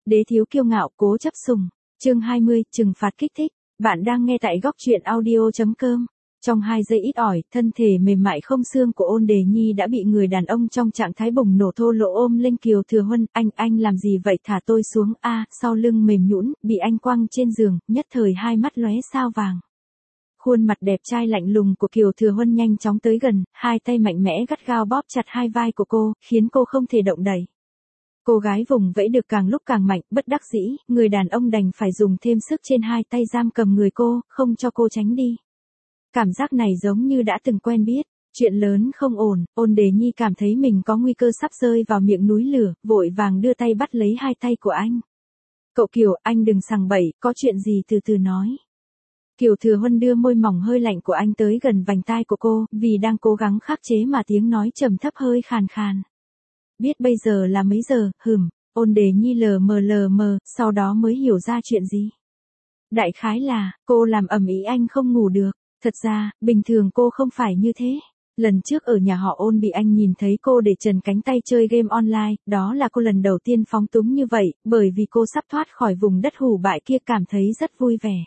Đế thiếu kiêu ngạo, cố chấp sủng. Chương 20, trừng phạt kích thích. Bạn đang nghe tại góc truyện audio.com. Trong 2 giây ít ỏi, thân thể mềm mại không xương của Ôn Đề Nhi đã bị người đàn ông trong trạng thái bùng nổ thô lỗ ôm lên. Kiều Thừa Huân, anh làm gì vậy, thả tôi xuống a. Sau lưng mềm nhũn, bị anh quăng trên giường, nhất thời hai mắt lóe sao vàng. Khuôn mặt đẹp trai lạnh lùng của Kiều Thừa Huân nhanh chóng tới gần, hai tay mạnh mẽ gắt gao bóp chặt hai vai của cô, khiến cô không thể động đậy. Cô gái vùng vẫy được càng lúc càng mạnh, bất đắc dĩ, người đàn ông đành phải dùng thêm sức trên hai tay giam cầm người cô, không cho cô tránh đi. Cảm giác này giống như đã từng quen biết, chuyện lớn không ổn, Ôn Đề Nhi cảm thấy mình có nguy cơ sắp rơi vào miệng núi lửa, vội vàng đưa tay bắt lấy hai tay của anh. Cậu Kiều, anh đừng sằng bậy, có chuyện gì từ từ nói. Kiều Thừa Huân đưa môi mỏng hơi lạnh của anh tới gần vành tai của cô, vì đang cố gắng khắc chế mà tiếng nói trầm thấp hơi khàn khàn. Biết bây giờ là mấy giờ, Ôn Đề Nhi lờ mờ, sau đó mới hiểu ra chuyện gì. Đại khái là, cô làm ầm ĩ anh không ngủ được, thật ra, bình thường cô không phải như thế. Lần trước ở nhà họ Ôn bị anh nhìn thấy cô để trần cánh tay chơi game online, đó là cô lần đầu tiên phóng túng như vậy, bởi vì cô sắp thoát khỏi vùng đất hủ bại kia cảm thấy rất vui vẻ.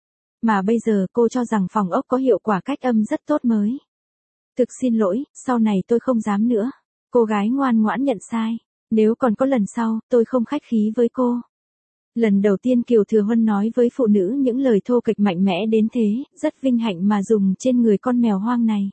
Mà bây giờ cô cho rằng phòng ốc có hiệu quả cách âm rất tốt mới. Thực xin lỗi, sau này tôi không dám nữa. Cô gái ngoan ngoãn nhận sai. Nếu còn có lần sau, tôi không khách khí với cô. Lần đầu tiên Kiều Thừa Huân nói với phụ nữ những lời thô kịch mạnh mẽ đến thế, rất vinh hạnh mà dùng trên người con mèo hoang này.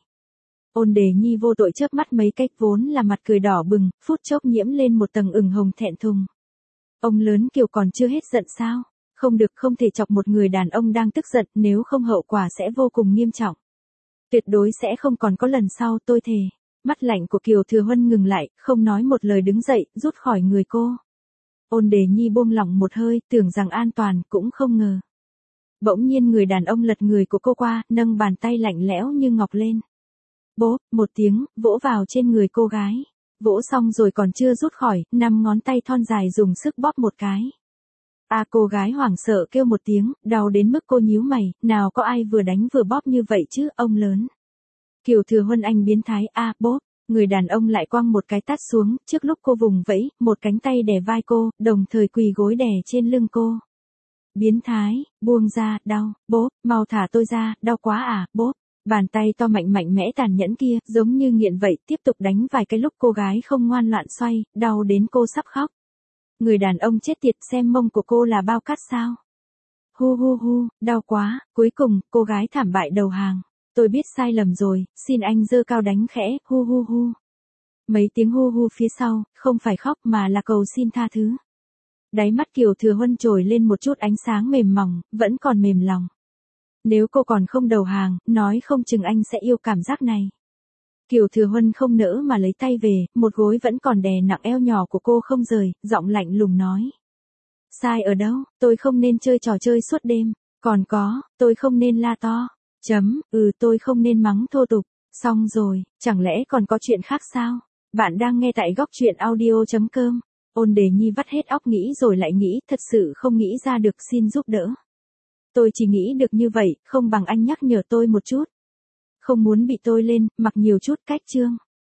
Ôn Đề Nhi vô tội chớp mắt mấy cách vốn là mặt cười đỏ bừng, phút chốc nhiễm lên một tầng ửng hồng thẹn thùng. Ông lớn Kiều còn chưa hết giận sao? Không được, không thể chọc một người đàn ông đang tức giận, nếu không hậu quả sẽ vô cùng nghiêm trọng. Tuyệt đối sẽ không còn có lần sau, tôi thề. Mắt lạnh của Kiều Thừa Huân ngừng lại, không nói một lời đứng dậy, rút khỏi người cô. Ôn Đề Nhi buông lỏng một hơi, tưởng rằng an toàn, cũng không ngờ. Bỗng nhiên người đàn ông lật người của cô qua, nâng bàn tay lạnh lẽo như ngọc lên. Bốp, một tiếng, vỗ vào trên người cô gái. Vỗ xong rồi còn chưa rút khỏi, 5 ngón tay thon dài dùng sức bóp một cái. Cô gái hoảng sợ kêu một tiếng, đau đến mức cô nhíu mày, nào có ai vừa đánh vừa bóp như vậy chứ, ông lớn. Kiều Thừa Huân, anh biến thái, bốp. Người đàn ông lại quăng một cái tát xuống, trước lúc cô vùng vẫy, một cánh tay đè vai cô, đồng thời quỳ gối đè trên lưng cô. Biến thái, buông ra, đau, bốp, mau thả tôi ra, đau quá bốp. Bàn tay to mạnh mẽ tàn nhẫn kia, giống như nghiện vậy, tiếp tục đánh vài cái lúc cô gái không ngoan loạn xoay, đau đến cô sắp khóc. Người đàn ông chết tiệt, xem mông của cô là bao cát sao? Hu, đau quá, cuối cùng, cô gái thảm bại đầu hàng. Tôi biết sai lầm rồi, xin anh giơ cao đánh khẽ, hu. Mấy tiếng hu phía sau, không phải khóc mà là cầu xin tha thứ. Đáy mắt Kiều Thừa Huân trồi lên một chút ánh sáng mềm mỏng, vẫn còn mềm lòng. Nếu cô còn không đầu hàng, nói không chừng anh sẽ yêu cảm giác này. Kiều Thừa Huân không nỡ mà lấy tay về, một gối vẫn còn đè nặng eo nhỏ của cô không rời, giọng lạnh lùng nói. Sai ở đâu, tôi không nên chơi trò chơi suốt đêm, còn có, tôi không nên la to. Tôi không nên mắng thô tục. Xong rồi, chẳng lẽ còn có chuyện khác sao? Bạn đang nghe tại góc truyện audio.com. Ôn Đề Nhi vắt hết óc nghĩ rồi lại nghĩ, thật sự không nghĩ ra được, xin giúp đỡ. Tôi chỉ nghĩ được như vậy, không bằng anh nhắc nhở tôi một chút. Không muốn bị tôi lên, mặc nhiều chút cách chương.